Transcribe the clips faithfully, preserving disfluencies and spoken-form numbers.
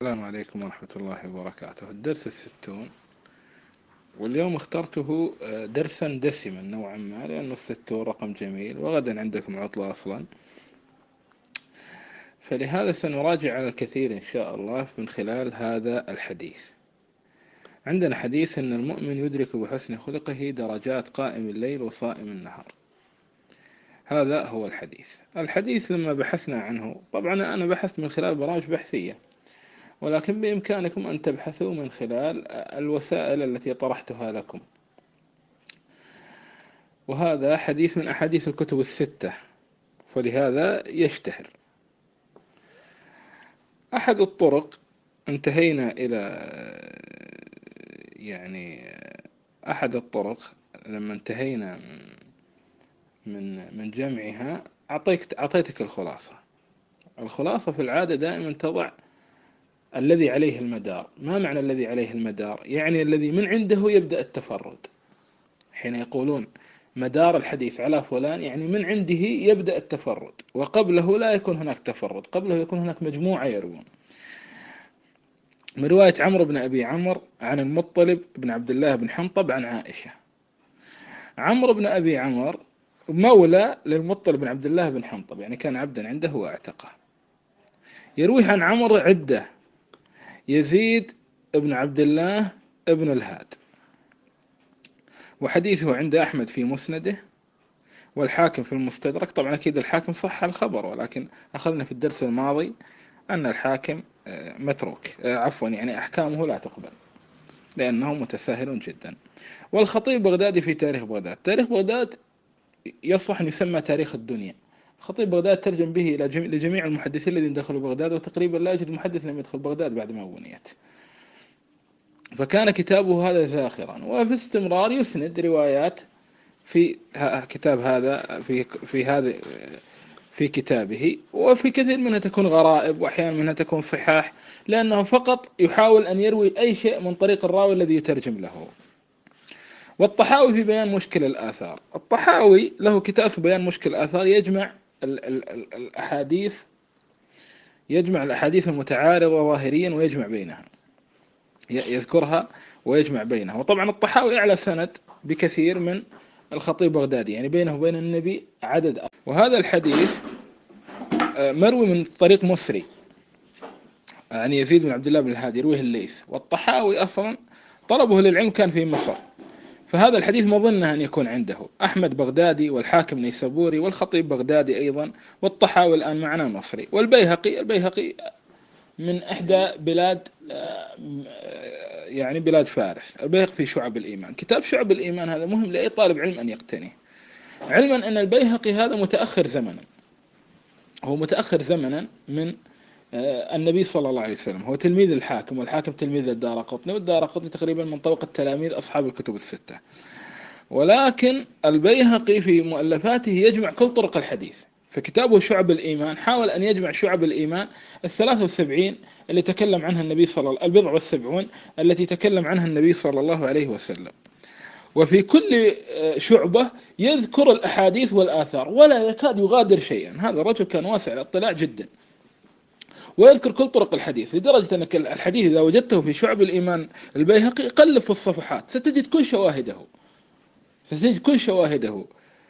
السلام عليكم ورحمة الله وبركاته. الدرس الستون، واليوم اخترته درسا دسما نوعا ما لأنه الستون رقم جميل، وغدا عندكم عطلة أصلا، فلهذا سنراجع على الكثير إن شاء الله من خلال هذا الحديث. عندنا حديث أن المؤمن يدرك بحسن خلقه درجات قائم الليل وصائم النهار. هذا هو الحديث. الحديث لما بحثنا عنه، طبعا أنا بحثت من خلال برامج بحثية، ولكن بإمكانكم أن تبحثوا من خلال الوسائل التي طرحتها لكم. وهذا حديث من أحاديث الكتب الستة، فلهذا يشتهر. أحد الطرق، انتهينا إلى يعني أحد الطرق لما انتهينا من من جمعها أعطيك أعطيتك الخلاصة. الخلاصة في العادة دائما تضع الذي عليه المدار. ما معنى الذي عليه المدار؟ يعني الذي من عنده يبدأ التفرد. حين يقولون مدار الحديث على فلان، يعني من عنده يبدأ التفرد، وقبله لا يكون هناك تفرد، قبله يكون هناك مجموعة يروون. من رواية عمرو بن أبي عمرو عن المطلب بن عبد الله بن حنطب عن عائشة. عمرو بن أبي عمرو مولى للمطلب بن عبد الله بن حنطب، يعني كان عبدا عنده واعتقه. يروي عن عمرو عدة: يزيد بن عبد الله بن الهاد، وحديثه عند أحمد في مسنده، والحاكم في المستدرك. طبعا أكيد الحاكم صح الخبر، ولكن أخذنا في الدرس الماضي أن الحاكم متروك، عفوا يعني أحكامه لا تقبل لأنه متساهل جدا. والخطيب بغدادي في تاريخ بغداد. تاريخ بغداد يصلح أن يسمى تاريخ الدنيا. خطيب بغداد ترجم به إلى لجميع المحدثين الذين دخلوا بغداد، وتقريبا لا يوجد محدث لم يدخل بغداد بعد ما بنيت. فكان كتابه هذا زاخرا، وفي استمرار يسند روايات في كتاب هذا في في هذا في كتابه، وفي كثير منها تكون غرائب، وأحيانا منها تكون صحاح، لأنه فقط يحاول أن يروي أي شيء من طريق الراوي الذي يترجم له. والطحاوي في بيان مشكل الآثار. الطحاوي له كتاب في بيان مشكل الآثار، يجمع ال ال ال الأحاديث يجمع الأحاديث المتعارضة ظاهريا ويجمع بينها، يذكرها ويجمع بينها. وطبعا الطحاوي أعلى سند بكثير من الخطيب بغدادي، يعني بينه وبين النبي عدد. وهذا الحديث مروي من طريق مسري عن يزيد بن عبد الله بن الهادي، يرويه الليث. والطحاوي أصلا طلبه للعلم كان في مصر، فهذا الحديث مظنه أن يكون عنده. أحمد بغدادي، والحاكم نيسابوري، والخطيب بغدادي أيضا، والطحاوي الآن معنا مصري. والبيهقي البيهقي من إحدى بلاد يعني بلاد فارس. البيهقي في شعب الإيمان. كتاب شعب الإيمان هذا مهم لأي طالب علم أن يقتنيه، علما أن البيهقي هذا متأخر زمنا، هو متأخر زمنا من النبي صلى الله عليه وسلم. هو تلميذ الحاكم، والحاكم تلميذ الدارقطني، والدارقطني تقريبا من طبقة تلاميذ أصحاب الكتب الستة. ولكن البيهقي في مؤلفاته يجمع كل طرق الحديث. فكتابه شعب الإيمان حاول أن يجمع شعب الإيمان الثلاثة والسبعين اللي تكلم عنها النبي صلى الله البضع والسبعون التي تكلم عنها النبي صلى الله عليه وسلم. وفي كل شعبة يذكر الأحاديث والآثار ولا يكاد يغادر شيئا. هذا الرجل كان واسع الاطلاع جدا، ويذكر كل طرق الحديث، لدرجة أنك الحديث إذا وجدته في شعب الإيمان البيهقي قلب في الصفحات ستجد كل شواهده، ستجد كل شواهده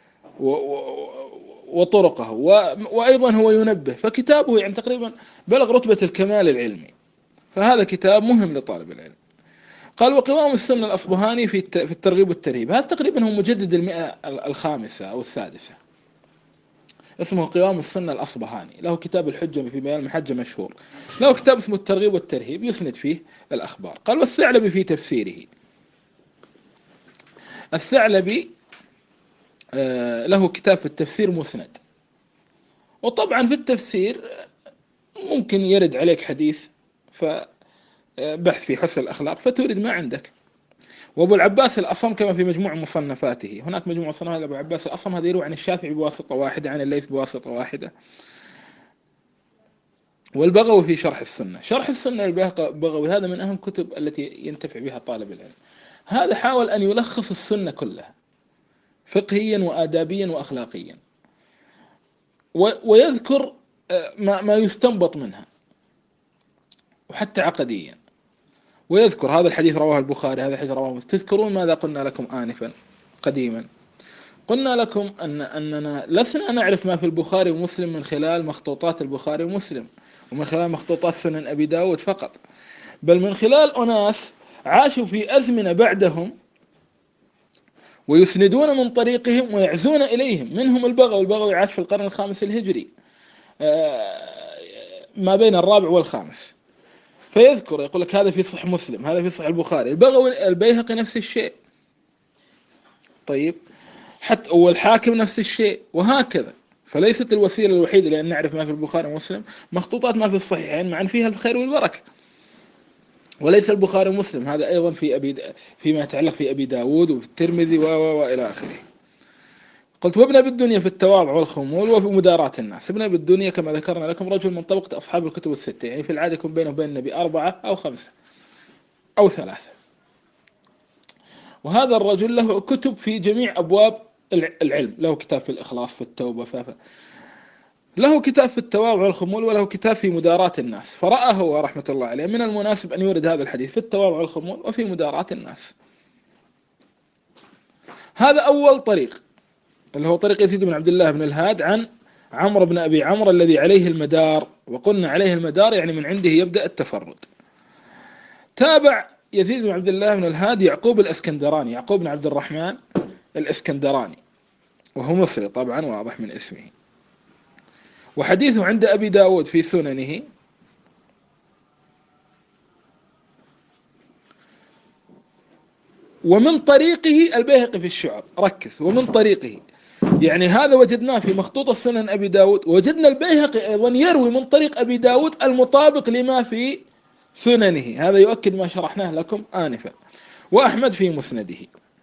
وطرقه، وأيضا هو ينبه. فكتابه يعني تقريبا بلغ رتبة الكمال العلمي، فهذا كتاب مهم لطالب العلم. قال: وقوام السنة الأصبهاني في الترغيب والترهيب. هذا تقريبا هو مجدد المئة الخامسة أو السادسة، اسمه قوام السنة الأصبهاني. له كتاب الحجة في بيان المحجة مشهور. له كتاب اسمه الترغيب والترهيب يسند فيه الأخبار. قال: والثعلبي في تفسيره. الثعلبي له كتاب في التفسير مسند. وطبعا في التفسير ممكن يرد عليك حديث فبحث في حسن الأخلاق فتورد ما عندك. وابو العباس الأصم كما في مجموع مصنفاته. هناك مجموعة مصنفات لابو العباس الأصم، هذا يروي عن الشافعي بواسطة واحدة، عن الليث بواسطة واحدة. والبغوي في شرح السنة. شرح السنة البغوي هذا من أهم كتب التي ينتفع بها طالب العلم. هذا حاول أن يلخص السنة كلها فقهيا وآدابيا وأخلاقيا، ويذكر ما يستنبط منها. وحتى عقديا، ويذكر هذا الحديث رواه البخاري، هذا الحديث رواه مسلم. تذكرون ماذا قلنا لكم آنفا قديما؟ قلنا لكم أن أننا لسنا نعرف ما في البخاري ومسلم من خلال مخطوطات البخاري ومسلم ومن خلال مخطوطات سنن أبي داود فقط، بل من خلال أناس عاشوا في أزمنة بعدهم ويسندون من طريقهم ويعزون إليهم. منهم البغوي، البغوي عاش في القرن الخامس الهجري ما بين الرابع والخامس، فيذكر يقول لك هذا في صحيح مسلم، هذا في صحيح البخاري. البغوي البيهقي نفس الشيء، طيب، حتى والحاكم نفس الشيء، وهكذا. فليست الوسيلة الوحيدة لأن نعرف ما في البخاري ومسلم مخطوطات ما في الصحيحين معا فيها الخير والبركة، وليس البخاري ومسلم، هذا أيضا في أبي فيما يتعلق في أبي داود وفي الترمذي وإلى آخره. قلت وابن أبي الدنيا في التواضع والخمول وفي مداراة الناس. ابن أبي الدنيا كما ذكرنا لكم رجل من طبقة أصحاب الكتب الستة، يعني في العادة يكون بينه وبين النبي أربعة أو خمسة أو ثلاثة. وهذا الرجل له كتب في جميع أبواب العلم، له كتاب في الإخلاص، في التوبة، فافا له كتاب في التواضع والخمول، وله كتاب في مداراة الناس. فرأى هو رحمة الله عليه من المناسب أن يورد هذا الحديث في التواضع والخمول وفي مداراة الناس. هذا أول طريق، اللي هو طريق يزيد بن عبد الله بن الهاد عن عمرو بن أبي عمرو الذي عليه المدار. وقلنا عليه المدار يعني من عنده يبدأ التفرد. تابع يزيد بن عبد الله بن الهاد يعقوب الإسكندراني، يعقوب بن عبد الرحمن الإسكندراني، وهو مصري طبعا واضح من اسمه. وحديثه عند أبي داود في سننه، ومن طريقه البيهقي في الشعب. ركز، ومن طريقه، يعني هذا وجدناه في مخطوط السنن أبي داود، وجدنا البيهقي أيضا يروي من طريق أبي داود المطابق لما في سننه. هذا يؤكد ما شرحناه لكم آنفا. وأحمد في مسنده.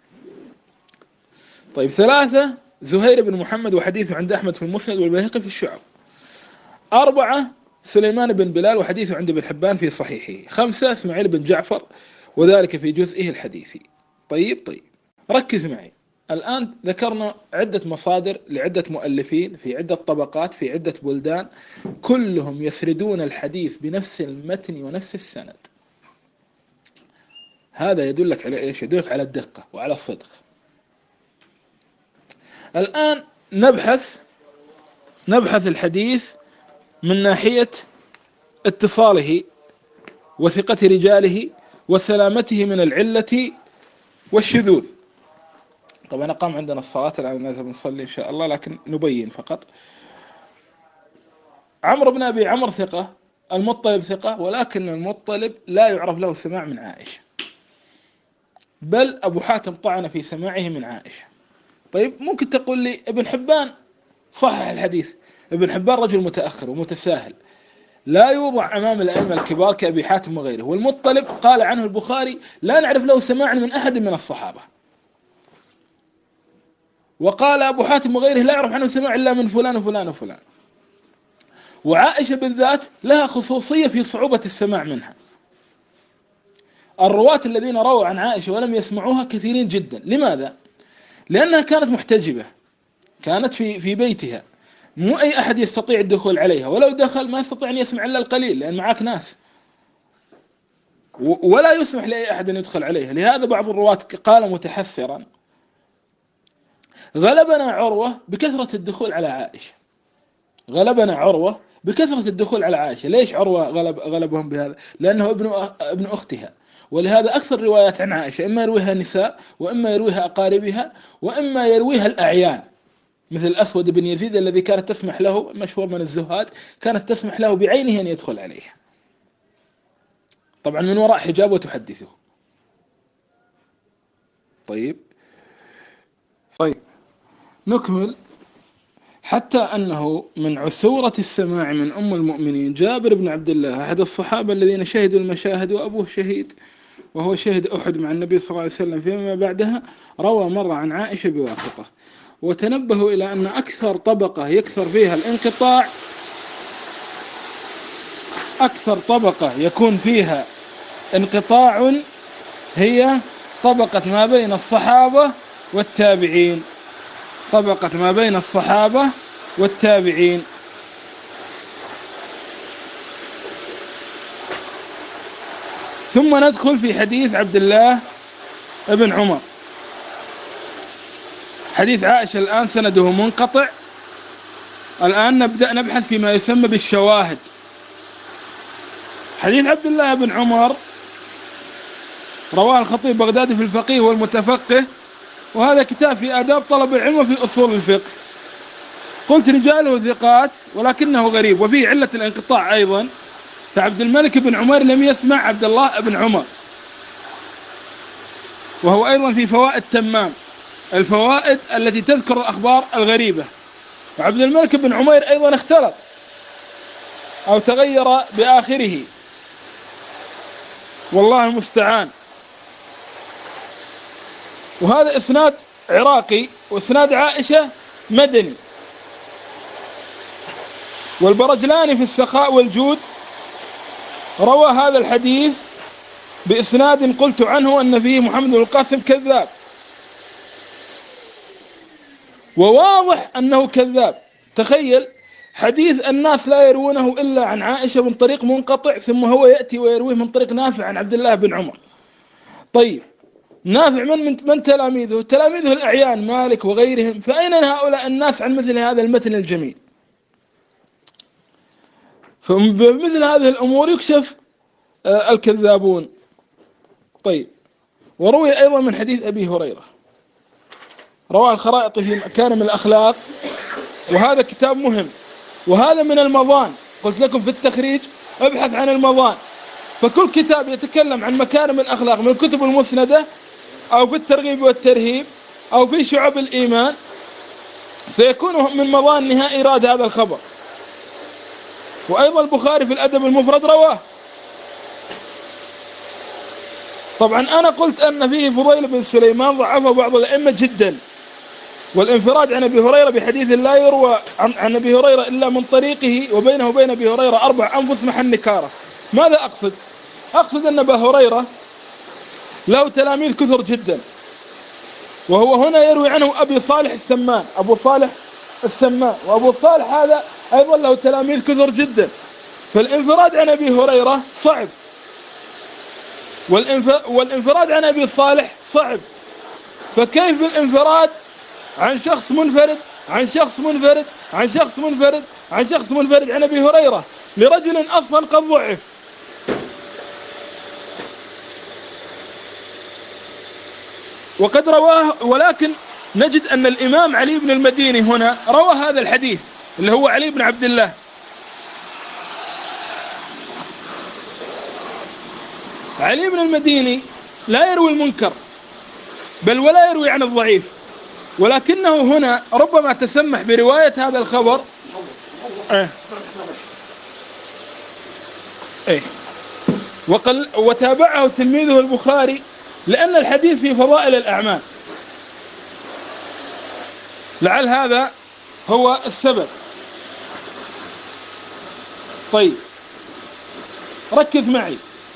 طيب، ثلاثة زهير بن محمد وحديثه عند أحمد في المسند والبيهقي في الشعب. أربعة سليمان بن بلال وحديثه عند ابن حبان في صحيحه. خمسة اسماعيل بن جعفر وذلك في جزئه الحديثي. طيب طيب ركز معي. الآن ذكرنا عدة مصادر لعدة مؤلفين في عدة طبقات في عدة بلدان، كلهم يسردون الحديث بنفس المتن ونفس السند. هذا يدلك على إيش؟ يدلك على الدقة وعلى الصدق. الآن نبحث نبحث الحديث من ناحية اتصاله وثقة رجاله وسلامته من العلة والشذوذ. طبعا قام عندنا الصلاة الآن نذهب نصلي إن شاء الله، لكن نبين فقط. عمرو بن أبي عمرو ثقة، المطلب ثقة، ولكن المطلب لا يعرف له سماع من عائشة، بل أبو حاتم طعن في سماعه من عائشة. طيب، ممكن تقول لي ابن حبان صحح الحديث. ابن حبان رجل متأخر ومتساهل، لا يوضع أمام الأئمة الكبار كأبي حاتم وغيره. والمطلب قال عنه البخاري لا نعرف له سماع من أحد من الصحابة، وقال أبو حاتم وغيره لا يعرف عنه سماع إلا من فلان وفلان وفلان. وعائشة بالذات لها خصوصية في صعوبة السماع منها. الرواة الذين رووا عن عائشة ولم يسمعوها كثيرين جدا. لماذا؟ لأنها كانت محتجبة، كانت في في بيتها، مو أي أحد يستطيع الدخول عليها، ولو دخل ما يستطيع أن يسمع إلا القليل لأن معك ناس، ولا يسمح لأي أحد أن يدخل عليها. لهذا بعض الرواة قال متحسرا غلبنا عروة بكثرة الدخول على عائشة، غلبنا عروة بكثرة الدخول على عائشة. ليش عروة غلب غلبهم بهذا؟ لأنه ابن ابن أختها، ولهذا أكثر روايات عن عائشة إما يرويها النساء، وإما يرويها أقاربها، وإما يرويها الأعيان، مثل الأسود بن يزيد الذي كانت تسمح له، مشهور من الزهاد، كانت تسمح له بعينه أن يدخل عليها، طبعا من وراء حجاب وتحدثه. طيب طيب نكمل. حتى أنه من عسورة السماع من أم المؤمنين جابر بن عبد الله أحد الصحابة الذين شهدوا المشاهد وأبوه شهيد، وهو شهد أحد مع النبي صلى الله عليه وسلم، فيما بعدها روى مرة عن عائشة بواسطة. وتنبهوا إلى أن أكثر طبقة يكثر فيها الانقطاع، أكثر طبقة يكون فيها انقطاع هي طبقة ما بين الصحابة والتابعين، طبقة ما بين الصحابة والتابعين. ثم ندخل في حديث عبد الله ابن عمر. حديث عائشة الآن سنده منقطع. الآن نبدأ نبحث فيما يسمى بالشواهد. حديث عبد الله بن عمر رواه الخطيب بغدادي في الفقيه والمتفقه، وهذا كتاب في آداب طلب العلم وفي أصول الفقه. قلت رجاله ثقات ولكنه غريب وفيه علة الانقطاع أيضا، فعبد الملك بن عمر لم يسمع عبد الله بن عمر، وهو أيضا في فوائد تمام، الفوائد التي تذكر الأخبار الغريبة. وعبد الملك بن عمير أيضا اختلط أو تغير بآخره، والله المستعان. وهذا إسناد عراقي، وإسناد عائشة مدني. والبرجلاني في السخاء والجود روى هذا الحديث بإسناد قلت عنه أن فيه محمد بن القاسم كذاب، وواضح أنه كذاب. تخيل حديث الناس لا يروونه إلا عن عائشة من طريق منقطع، ثم هو يأتي ويرويه من طريق نافع عن عبد الله بن عمر. طيب نافع من من, من تلاميذه؟ تلاميذه الأعيان مالك وغيرهم، فأين هؤلاء الناس عن مثل هذا المتن الجميل؟ فبمثل هذه الأمور يكشف الكذابون. طيب، وروي أيضا من حديث أبي هريرة، رواه الخرائط في مكارم الأخلاق، وهذا كتاب مهم، وهذا من المضان. قلت لكم في التخريج ابحث عن المضان، فكل كتاب يتكلم عن مكارم الأخلاق من الكتب المسندة أو في الترغيب والترهيب أو في شعب الإيمان سيكون من مضان نهائي إيراد هذا الخبر. وأيضا البخاري في الأدب المفرد رواه. طبعا أنا قلت أن فيه فضيل بن سليمان ضعفه بعض الأئمة جدا، والانفراد عن أبي هريرة بحديث لا يروى عن, عن أبي هريرة إلا من طريقه وبينه وبين أبي هريرة أربع أنفس محل نكارة. ماذا أقصد؟ أقصد أن أبا هريرة له تلاميذ كثر جدا، وهو هنا يروي عنه أبي صالح السمان، أبو صالح السمان، وأبو صالح هذا أيضا له تلاميذ كثر جدا، فالانفراد عن أبي هريرة صعب، والانفراد عن أبي صالح صعب، فكيف بالانفراد عن شخص منفرد عن شخص منفرد عن شخص منفرد عن شخص منفرد عن أبي هريرة لرجل أصلا قد ضعف؟ وقد رواه، ولكن نجد أن الإمام علي بن المديني هنا روى هذا الحديث اللي هو علي بن عبد الله. علي بن المديني لا يروي المنكر بل ولا يروي عن الضعيف، ولكنه هنا ربما تسمح برواية هذا الخبر اه. اه. وقل وتابعه تلميذه البخاري لأن الحديث في فضائل الأعمال، لعل هذا هو السبب. طيب ركز معي.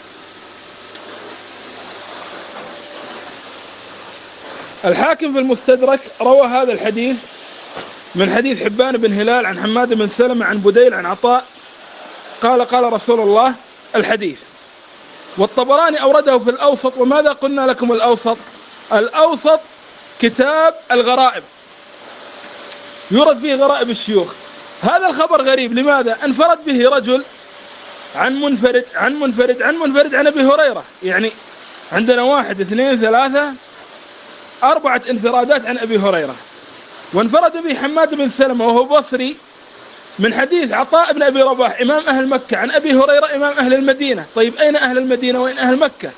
الحاكم في المستدرك روى هذا الحديث من حديث حبان بن هلال عن حماد بن سلمة عن بديل عن عطاء قال قال رسول الله الحديث. والطبراني أورده في الأوسط. وماذا قلنا لكم الأوسط؟ الأوسط كتاب الغرائب، يورد فيه غرائب الشيوخ. هذا الخبر غريب، لماذا؟ انفرد به رجل عن منفرد عن منفرد عن منفرد عن أبي هريرة، يعني عندنا واحد اثنين ثلاثة أربعة انفرادات عن أبي هريرة. وانفرد به حماد بن سلمة وهو بصري من حديث عطاء بن أبي رباح إمام أهل مكة عن أبي هريرة إمام أهل المدينة. طيب أين أهل المدينة وأين أهل مكة؟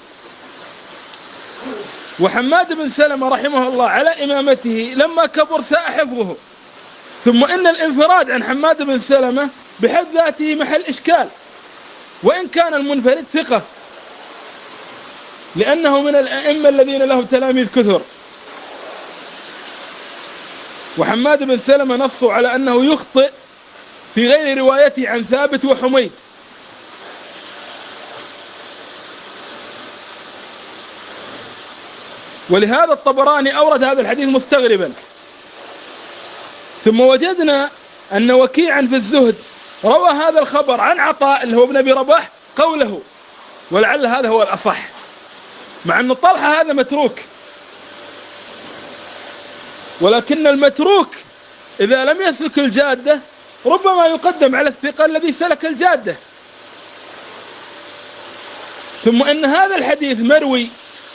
وحماد بن سلمة رحمه الله على إمامته لما كبر ساء حفظه. ثم إن الانفراد عن حماد بن سلمة بحد ذاته محل إشكال، وإن كان المنفرد ثقة، لأنه من الأئمة الذين لهم تلاميذ كثر. وحماد بن سلمة نصوا على أنه يخطئ في غير روايته عن ثابت وحميد. ولهذا الطبراني أورد هذا الحديث مستغربا. ثم وجدنا أن وكيعا في الزهد روى هذا الخبر عن عطاء اللي هو ابن أبي رباح قوله، ولعل هذا هو الأصح، مع أن طلحة هذا متروك، ولكن المتروك إذا لم يسلك الجادة ربما يقدم على الثقة الذي سلك الجادة. ثم إن هذا الحديث مروي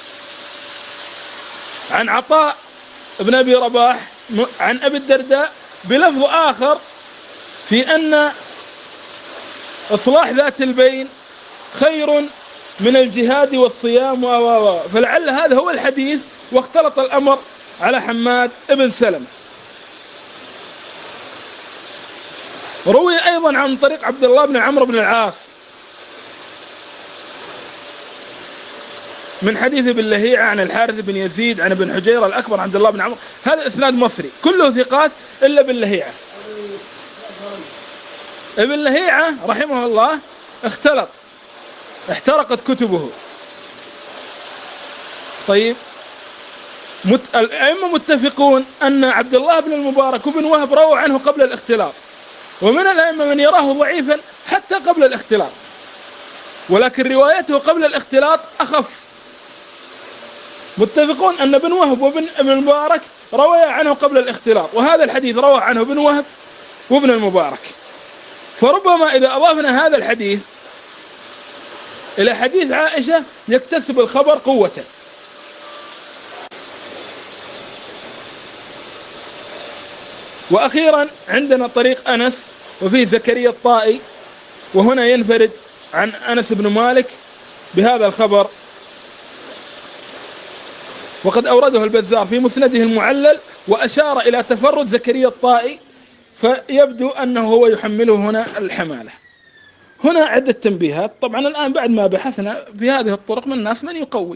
عن عطاء بن أبي رباح عن أبي الدرداء بلفظ آخر في أن إصلاح ذات البين خير من الجهاد والصيام و فلعل هذا هو الحديث، واختلط الأمر على حماد بن سلمة. روي أيضا عن طريق عبد الله بن عمرو بن العاص من حديث ابن لهيعة عن الحارث بن يزيد عن ابن حجيرة الأكبر عن عبد الله بن عمرو، هذا إسناد مصري كله ثقات إلا ابن لهيعة. ابن لهيعة رحمه الله اختلط، احترقت كتبه. طيب مت... الأئمة متفقون أن عبد الله بن المبارك وابن وهب رووا عنه قبل الاختلاط، ومن الأئمة من يراه ضعيفا حتى قبل الاختلاط، ولكن روايته قبل الاختلاط أخف. متفقون أن ابن وهب وابن المبارك رويا عنه قبل الاختلاط، وهذا الحديث روى عنه ابن وهب وابن المبارك. فربما إذا أضافنا هذا الحديث إلى حديث عائشة يكتسب الخبر قوة. وأخيرا عندنا طريق أنس وفيه زكريا الطائي، وهنا ينفرد عن أنس بن مالك بهذا الخبر، وقد أورده البزار في مسنده المعلل وأشار إلى تفرد زكريا الطائي، فيبدو أنه هو يحمله هنا الحمالة. هنا عدة تنبيهات. طبعا الآن بعد ما بحثنا في هذه الطرق من الناس من يقوي،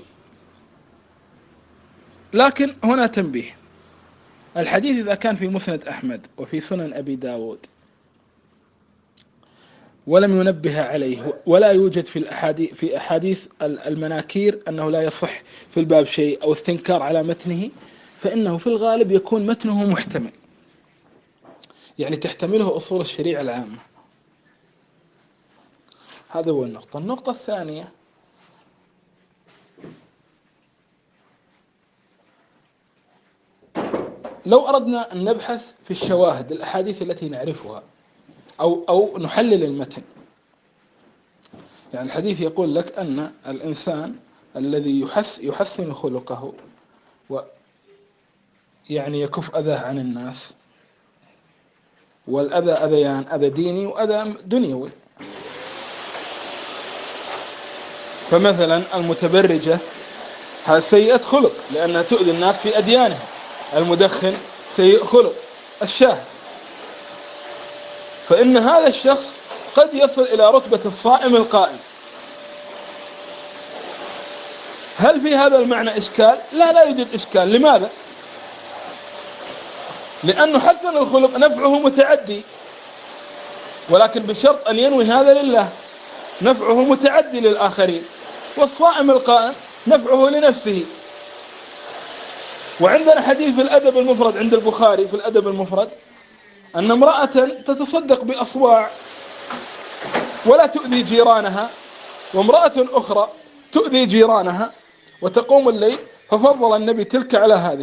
لكن هنا تنبيه: الحديث إذا كان في مسند أحمد وفي سنن أبي داود ولم ينبه عليه، ولا يوجد في الأحاديث في أحاديث المناكير أنه لا يصح في الباب شيء أو استنكار على متنه، فإنه في الغالب يكون متنه محتمل، يعني تحتمله أصول الشريعة العامة. هذا هو النقطة. النقطة الثانية: لو أردنا أن نبحث في الشواهد الأحاديث التي نعرفها أو أو نحلل المتن، يعني الحديث يقول لك أن الإنسان الذي يحس يحسن خلقه ويعني يكف أذاه عن الناس، والأذى أذيان: أذى ديني وأذى دنيوي. فمثلا المتبرجة هذا سيئة خلق لأنها تؤذي الناس في أديانها، المدخن سيء خلق، الشاهد. فإن هذا الشخص قد يصل إلى رتبة الصائم القائم. هل في هذا المعنى إشكال؟ لا، لا يوجد إشكال. لماذا؟ لأنه حسن الخلق نفعه متعدي، ولكن بشرط أن ينوي هذا لله، نفعه متعدي للآخرين. والصائم القائم نفعه لنفسه. وعندنا حديث في الأدب المفرد عند البخاري في الأدب المفرد أن امرأة تتصدق بأصواع ولا تؤذي جيرانها، وامرأة أخرى تؤذي جيرانها وتقوم الليل، ففضل النبي تلك على هذه.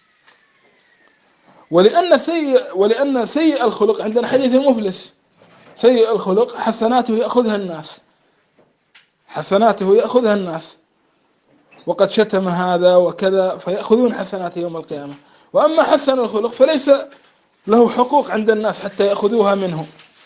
ولأن سيء ولأن سيء الخلق عندنا حديث المفلس: سيء الخلق حسناته يأخذها الناس، حسناته يأخذها الناس، وقد شتم هذا وكذا فيأخذون حسناته يوم القيامة. وأما حسن الخلق فليس له حقوق عند الناس حتى يأخذوها منه.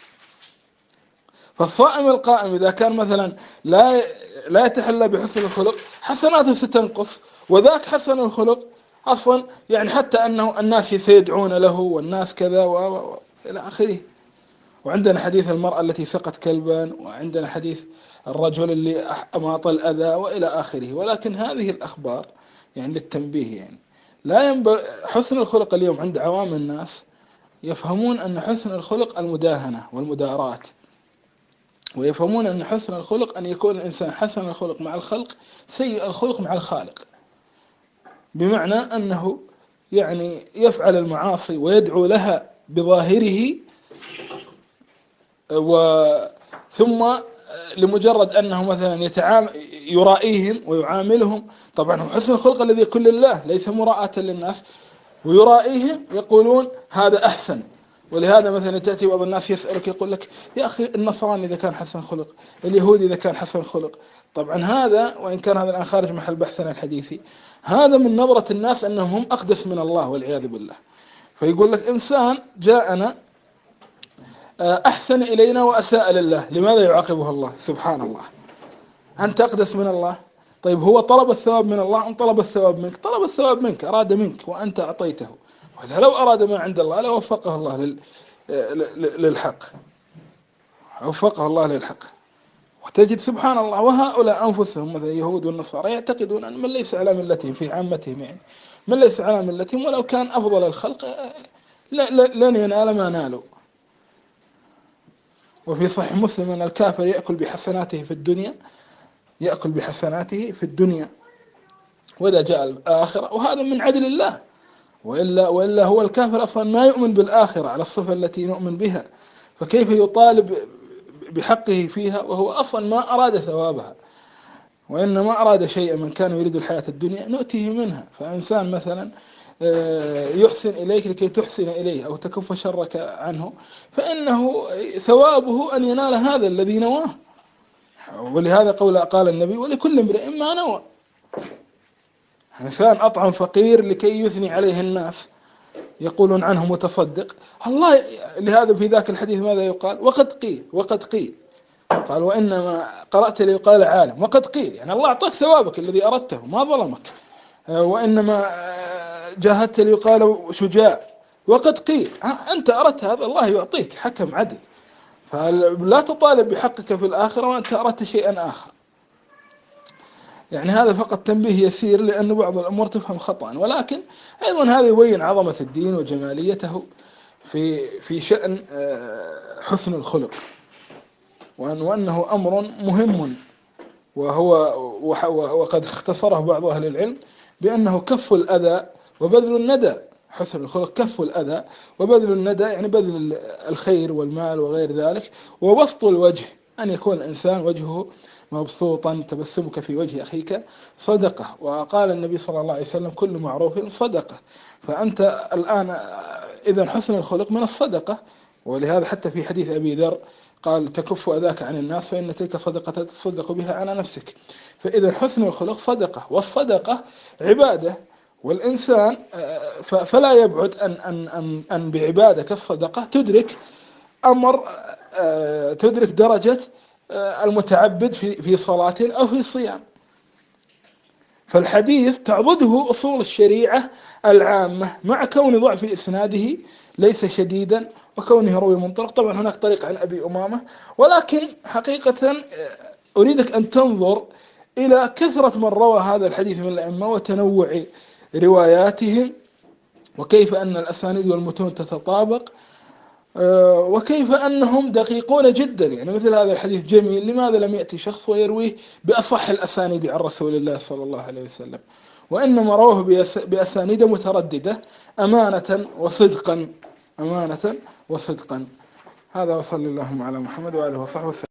فالصائم القائم إذا كان مثلا لا لا يتحلى بحسن الخلق حسناته ستنقص، وذاك حسن الخلق أصلا يعني حتى أنه الناس سيدعون له والناس كذا وإلى آخره. وعندنا حديث المرأة التي سقت كلبا، وعندنا حديث الرجل اللي أماط الأذى وإلى آخره. ولكن هذه الأخبار يعني للتنبيه، يعني لا ينبغي. حسن الخلق اليوم عند عوام الناس يفهمون أن حسن الخلق المداهنة والمداراة، ويفهمون أن حسن الخلق أن يكون الإنسان حسن الخلق مع الخلق، سيء الخلق مع الخالق، بمعنى أنه يعني يفعل المعاصي ويدعو لها بظاهره، وثم لمجرد أنه مثلا يتعامل يرائيهم ويعاملهم. طبعا حسن الخلق الذي يكون لله ليس مراءة للناس، ويرائيهم يقولون هذا أحسن. ولهذا مثلا تأتي بعض الناس يسألك يقول لك يا أخي النصراني إذا كان حسن خلق، اليهودي إذا كان حسن خلق. طبعا هذا وإن كان هذا الآن خارج محل بحثنا الحديثي، هذا من نظرة الناس أنهم هم أقدس من الله والعياذ بالله. فيقول لك إنسان جاءنا أحسن إلينا وأساء لله، لماذا يعاقبه الله؟ سبحان الله، أنت أقدس من الله. طيب هو طلب الثواب من الله أم طلب الثواب منك؟ طلب الثواب منك، أراد منك وأنت أعطيته. ولا لو أراد ما عند الله لوفقه الله لل... للحق، وفقه الله للحق. وتجد سبحان الله وهؤلاء أنفسهم مثل اليهود والنصارى يعتقدون أن من ليس على ملتهم في عامتهم، يعني من ليس على ملتهم ولو كان أفضل الخلق لن ينال ما نالوا. وفي صحيح مسلم أن الكافر يأكل بحسناته في الدنيا، يأكل بحسناته في الدنيا وإذا جاء الآخرة، وهذا من عدل الله. وإلا, وإلا هو الكافر أصلا ما يؤمن بالآخرة على الصفة التي نؤمن بها، فكيف يطالب بحقه فيها وهو أصلا ما أراد ثوابها، وإنما أراد شيئا. من كان يريد الحياة الدنيا نؤتيه منها. فإنسان مثلا يحسن إليك لكي تحسن إليه أو تكف شرك عنه، فإنه ثوابه أن ينال هذا الذي نواه. ولهذا قول قال النبي ولكل امرئ ما نوى. إنسان أطعم فقير لكي يثني عليه الناس يقولون عنه متصدق، الله. لهذا في ذاك الحديث ماذا يقال؟ وقد قيل وقد قيل قال وإنما قرأت ليقال عالم، وقد قيل يعني الله أعطاك ثوابك الذي أردته ما ظلمك. وإنما جاهدت ليقال شجاع، وقد قيل أنت أردت هذا الله يعطيك، حكم عدل. فلا تطالب بحقك في الآخرة وأنت أردت شيئا آخر. يعني هذا فقط تنبيه يسير، لأن بعض الأمور تفهم خطأ، ولكن أيضا هذا يبين عظمة الدين وجماليته في في شأن حسن الخلق، وأنه أمر مهم. وهو وقد اختصره بعض أهل العلم بأنه كف الأذى وبذل الندى. حسن الخلق كف الأذى وبذل الندى، يعني بذل الخير والمال وغير ذلك، وبسط الوجه، أن يكون الإنسان وجهه مبسوطا، تبسمك في وجه أخيك صدقة. وقال النبي صلى الله عليه وسلم كل معروف صدقة. فأنت الآن إذا حسن الخلق من الصدقة. ولهذا حتى في حديث أبي ذر قال تكف أذاك عن الناس فإن تلك صدقة تصدق بها على نفسك. فإذا حسن الخلق صدقة، والصدقة عبادة. والإنسان فلا يبعد أن أن أن أن بعبادة كالصدقة تدرك أمر، تدرك درجة المتعبد في في صلاة أو في صيام. فالحديث تعضده أصول الشريعة العامة، مع كون ضعف إسناده ليس شديدا، وكونه روي من طرق. طبعا هناك طريق عن أبي أمامة، ولكن حقيقة أريدك أن تنظر إلى كثرة من روى هذا الحديث من الأئمة وتنوع رواياتهم، وكيف أن الأسانيد والمتون تتطابق، وكيف أنهم دقيقون جدا. يعني مثل هذا الحديث جميل، لماذا لم يأتي شخص ويرويه بأصح الأسانيد عن رسول الله صلى الله عليه وسلم، وإنما رواه بأسانيد مترددة أمانة وصدقا، أمانة وصدقا. هذا وصلى اللهم على محمد وآله وصحبه وسلم.